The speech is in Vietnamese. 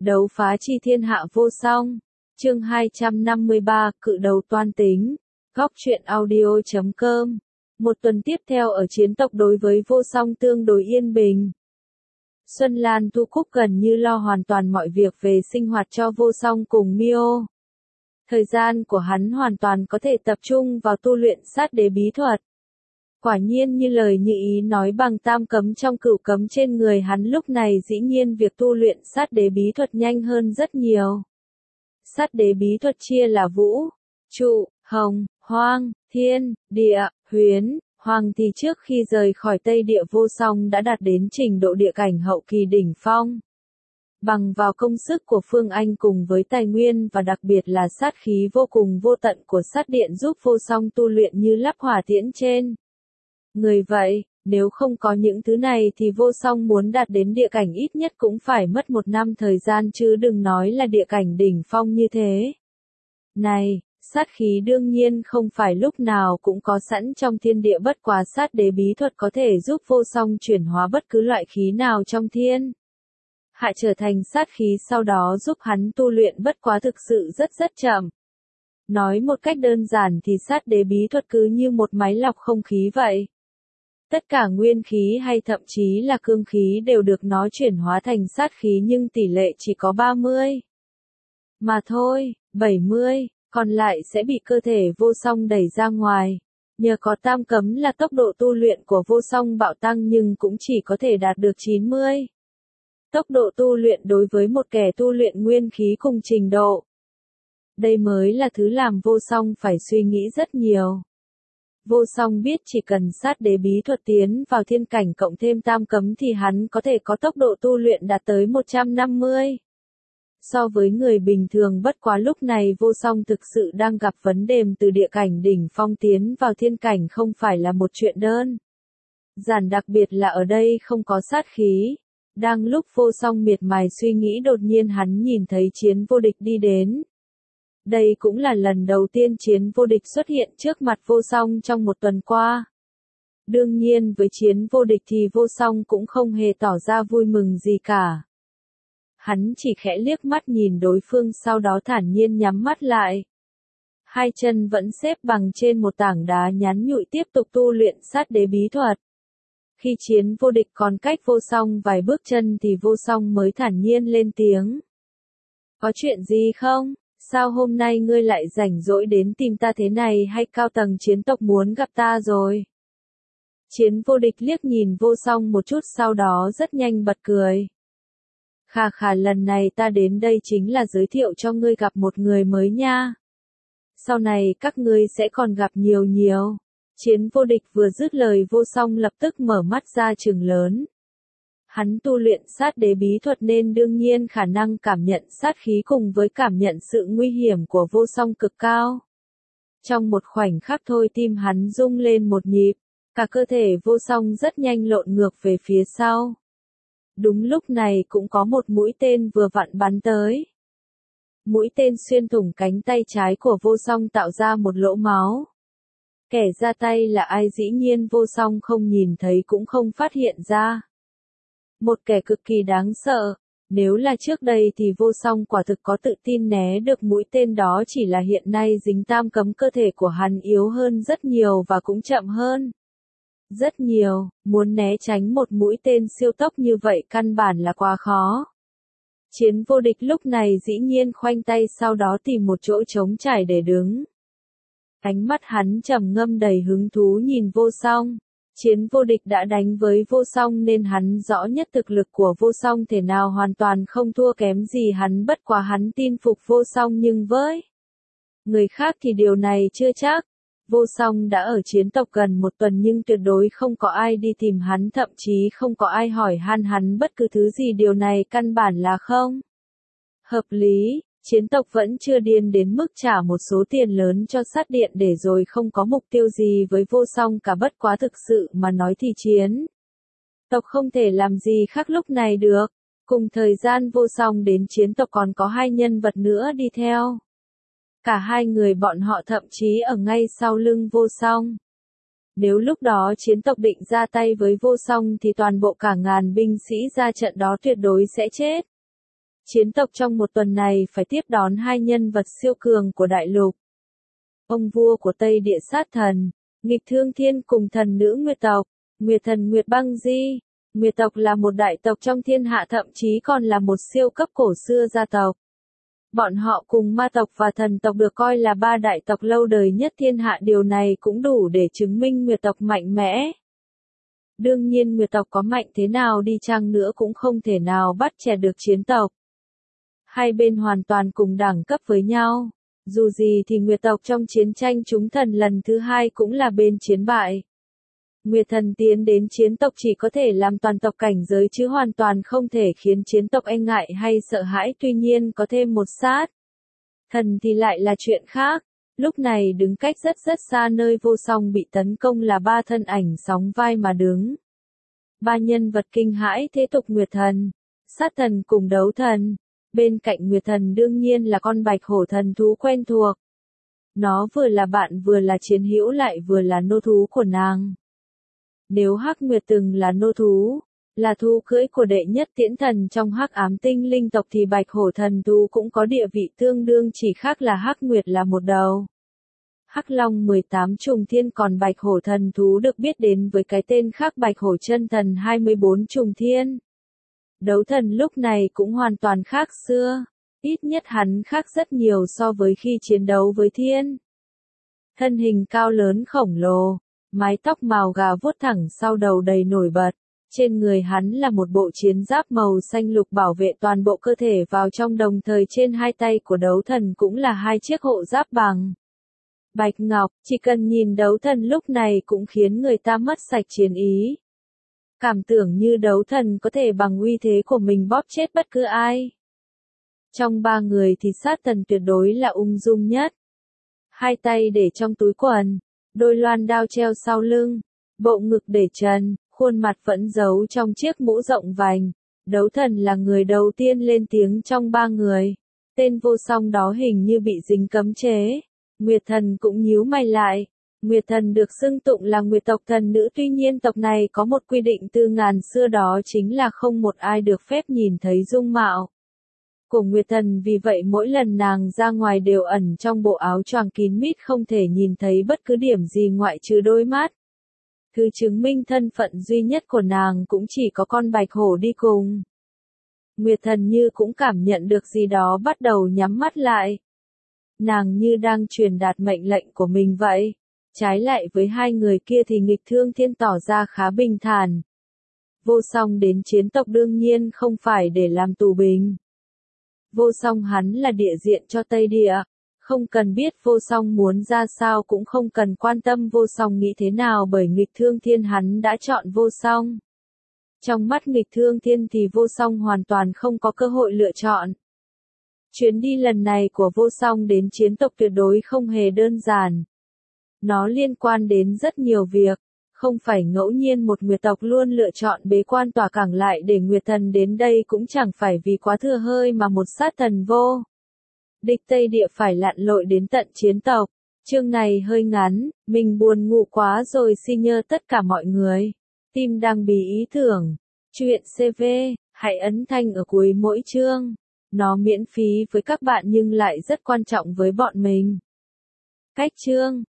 Đấu phá chi thiên hạ vô song. Chương 253, cự đầu toan tính. Góc truyện audio.com. Một tuần tiếp theo ở chiến tộc đối với vô song tương đối yên bình. Xuân Lan Thu Cúc gần như lo hoàn toàn mọi việc về sinh hoạt cho vô song cùng Mio. Thời gian của hắn hoàn toàn có thể tập trung vào tu luyện sát đế bí thuật. Quả nhiên như lời Như Ý nói bằng tam cấm trong cửu cấm trên người hắn lúc này dĩ nhiên việc tu luyện sát đế bí thuật nhanh hơn rất nhiều. Sát đế bí thuật chia là vũ, trụ, hồng, hoang, thiên, địa, huyền, hoàng thì trước khi rời khỏi Tây Địa vô song đã đạt đến trình độ địa cảnh hậu kỳ đỉnh phong. Bằng vào công sức của Phương Anh cùng với tài nguyên và đặc biệt là sát khí vô cùng vô tận của sát điện giúp vô song tu luyện như lắp hỏa tiễn trên. Người vậy, nếu không có những thứ này thì vô song muốn đạt đến địa cảnh ít nhất cũng phải mất 1 năm thời gian chứ đừng nói là địa cảnh đỉnh phong như thế. Này, sát khí đương nhiên không phải lúc nào cũng có sẵn trong thiên địa, bất quá sát đế bí thuật có thể giúp vô song chuyển hóa bất cứ loại khí nào trong thiên hạ trở thành sát khí, sau đó giúp hắn tu luyện, bất quá thực sự rất chậm. Nói một cách đơn giản thì sát đế bí thuật cứ như một máy lọc không khí vậy. Tất cả nguyên khí hay thậm chí là cương khí đều được nó chuyển hóa thành sát khí, nhưng tỷ lệ chỉ có 30 mà thôi, 70, còn lại sẽ bị cơ thể vô song đẩy ra ngoài. Nhờ có tam cấm là tốc độ tu luyện của vô song bạo tăng nhưng cũng chỉ có thể đạt được 90. Tốc độ tu luyện đối với một kẻ tu luyện nguyên khí cùng trình độ. Đây mới là thứ làm vô song phải suy nghĩ rất nhiều. Vô song biết chỉ cần sát đế bí thuật tiến vào thiên cảnh cộng thêm tam cấm thì hắn có thể có tốc độ tu luyện đạt tới 150. So với người bình thường, bất quá lúc này vô song thực sự đang gặp vấn đề, từ địa cảnh đỉnh phong tiến vào thiên cảnh không phải là một chuyện đơn giản, đặc biệt là ở đây không có sát khí. Đang lúc vô song miệt mài suy nghĩ, đột nhiên hắn nhìn thấy Chiến Vô Địch đi đến. Đây cũng là lần đầu tiên Chiến Vô Địch xuất hiện trước mặt vô song trong 1 tuần qua. Đương nhiên với Chiến Vô Địch thì vô song cũng không hề tỏ ra vui mừng gì cả. Hắn chỉ khẽ liếc mắt nhìn đối phương, sau đó thản nhiên nhắm mắt lại. Hai chân vẫn xếp bằng trên một tảng đá nhắn nhụi tiếp tục tu luyện sát đế bí thuật. Khi Chiến Vô Địch còn cách vô song vài bước chân thì vô song mới thản nhiên lên tiếng. Có chuyện gì không? Sao hôm nay ngươi lại rảnh rỗi đến tìm ta thế này, hay cao tầng chiến tộc muốn gặp ta rồi? Chiến Vô Địch liếc nhìn vô song một chút, sau đó rất nhanh bật cười. Khà, lần này ta đến đây chính là giới thiệu cho ngươi gặp một người mới nha. Sau này các ngươi sẽ còn gặp nhiều. Chiến Vô Địch vừa dứt lời, vô song lập tức mở mắt ra trừng lớn. Hắn tu luyện sát đế bí thuật nên đương nhiên khả năng cảm nhận sát khí cùng với cảm nhận sự nguy hiểm của vô song cực cao. Trong một khoảnh khắc thôi, tim hắn rung lên một nhịp, cả cơ thể vô song rất nhanh lộn ngược về phía sau. Đúng lúc này cũng có một mũi tên vừa vặn bắn tới. Mũi tên xuyên thủng cánh tay trái của vô song tạo ra một lỗ máu. Kẻ ra tay là ai dĩ nhiên vô song không nhìn thấy cũng không phát hiện ra. Một kẻ cực kỳ đáng sợ. Nếu là trước đây thì vô song quả thực có tự tin né được mũi tên đó, chỉ là hiện nay dính tam cấm cơ thể của hắn yếu hơn rất nhiều và cũng chậm hơn rất nhiều, muốn né tránh một mũi tên siêu tốc như vậy căn bản là quá khó. Chiến Vô Địch lúc này dĩ nhiên khoanh tay, sau đó tìm một chỗ trống trải để đứng. Ánh mắt hắn trầm ngâm đầy hứng thú nhìn vô song. Chiến Vô Địch đã đánh với vô song nên hắn rõ nhất thực lực của vô song thể nào hoàn toàn không thua kém gì hắn, bất quá hắn tin phục vô song, nhưng với người khác thì điều này chưa chắc. Vô song đã ở chiến tộc gần 1 tuần nhưng tuyệt đối không có ai đi tìm hắn, thậm chí không có ai hỏi han hắn bất cứ thứ gì, điều này căn bản là không hợp lý. Chiến tộc vẫn chưa điên đến mức trả một số tiền lớn cho sát điện để rồi không có mục tiêu gì với vô song cả, bất quá thực sự mà nói thì chiến tộc không thể làm gì khác lúc này được. Cùng thời gian vô song đến chiến tộc còn có 2 nhân vật nữa đi theo. Cả 2 người bọn họ thậm chí ở ngay sau lưng vô song. Nếu lúc đó chiến tộc định ra tay với vô song thì toàn bộ cả ngàn binh sĩ ra trận đó tuyệt đối sẽ chết. Chiến tộc trong một tuần này phải tiếp đón hai nhân vật siêu cường của đại lục. Ông vua của Tây Địa Sát Thần, Nghịch Thương Thiên cùng thần nữ Nguyệt tộc, Nguyệt thần Nguyệt Băng Di. Nguyệt tộc là một đại tộc trong thiên hạ, thậm chí còn là một siêu cấp cổ xưa gia tộc. Bọn họ cùng ma tộc và thần tộc được coi là ba đại tộc lâu đời nhất thiên hạ, điều này cũng đủ để chứng minh Nguyệt tộc mạnh mẽ. Đương nhiên Nguyệt tộc có mạnh thế nào đi chăng nữa cũng không thể nào bắt chẹt được Chiến tộc. Hai bên hoàn toàn cùng đẳng cấp với nhau. Dù gì thì Nguyệt tộc trong chiến tranh chúng thần lần thứ hai cũng là bên chiến bại. Nguyệt thần tiến đến Chiến tộc chỉ có thể làm toàn tộc cảnh giới chứ hoàn toàn không thể khiến Chiến tộc e ngại hay sợ hãi, tuy nhiên có thêm một sát thần thì lại là chuyện khác. Lúc này đứng cách rất xa nơi vô song bị tấn công là ba thân ảnh sóng vai mà đứng. Ba nhân vật kinh hãi thế tục: Nguyệt thần, Sát thần cùng Đấu thần. Bên cạnh Nguyệt thần đương nhiên là con bạch hổ, thần thú quen thuộc. Nó vừa là bạn vừa là chiến hữu lại vừa là nô thú của nàng. Nếu Hắc Nguyệt từng là nô thú, là thú cưỡi của đệ nhất tiễn thần trong Hắc Ám Tinh Linh tộc thì bạch hổ thần thú cũng có địa vị tương đương, chỉ khác là Hắc Nguyệt là một đầu. Hắc Long 18 trùng thiên, còn bạch hổ thần thú được biết đến với cái tên khác bạch hổ chân thần 24 trùng thiên. Đấu thần lúc này cũng hoàn toàn khác xưa, ít nhất hắn khác rất nhiều so với khi chiến đấu với thiên. Thân hình cao lớn khổng lồ, mái tóc màu gà vuốt thẳng sau đầu đầy nổi bật, trên người hắn là một bộ chiến giáp màu xanh lục bảo vệ toàn bộ cơ thể vào trong, đồng thời trên hai tay của đấu thần cũng là hai chiếc hộ giáp bằng bạch ngọc, chỉ cần nhìn đấu thần lúc này cũng khiến người ta mất sạch chiến ý. Cảm tưởng như đấu thần có thể bằng uy thế của mình bóp chết bất cứ ai. Trong ba người thì sát thần tuyệt đối là ung dung nhất. Hai tay để trong túi quần, đôi loan đao treo sau lưng, bộ ngực để trần, khuôn mặt vẫn giấu trong chiếc mũ rộng vành. Đấu thần là người đầu tiên lên tiếng trong ba người. Tên vô song đó hình như bị dính cấm chế. Nguyệt thần cũng nhíu mày lại. Nguyệt thần được xưng tụng là Nguyệt tộc thần nữ, tuy nhiên tộc này có một quy định từ ngàn xưa, đó chính là không một ai được phép nhìn thấy dung mạo của Nguyệt thần, vì vậy mỗi lần nàng ra ngoài đều ẩn trong bộ áo choàng kín mít, không thể nhìn thấy bất cứ điểm gì ngoại trừ đôi mắt. Thứ chứng minh thân phận duy nhất của nàng cũng chỉ có con bạch hổ đi cùng. Nguyệt thần như cũng cảm nhận được gì đó, bắt đầu nhắm mắt lại. Nàng như đang truyền đạt mệnh lệnh của mình vậy. Trái lại với hai người kia thì Nghịch Thương Thiên tỏ ra khá bình thản. Vô song đến Chiến tộc đương nhiên không phải để làm tù binh. Vô song hắn là địa diện cho Tây Địa. Không cần biết vô song muốn ra sao, cũng không cần quan tâm vô song nghĩ thế nào, bởi Nghịch Thương Thiên hắn đã chọn vô song. Trong mắt Nghịch Thương Thiên thì vô song hoàn toàn không có cơ hội lựa chọn. Chuyến đi lần này của vô song đến Chiến tộc tuyệt đối không hề đơn giản. Nó liên quan đến rất nhiều việc, không phải ngẫu nhiên một Nguyệt tộc luôn lựa chọn bế quan tỏa cảng lại để Nguyệt thần đến đây, cũng chẳng phải vì quá thừa hơi mà một sát thần vô địch Tây Địa phải lặn lội đến tận Chiến tộc. Chương này hơi ngắn, mình buồn ngủ quá rồi, xin nhờ tất cả mọi người. Team đang bí ý tưởng. Chuyện CV, hãy ấn thanh ở cuối mỗi chương. Nó miễn phí với các bạn nhưng lại rất quan trọng với bọn mình. Cách chương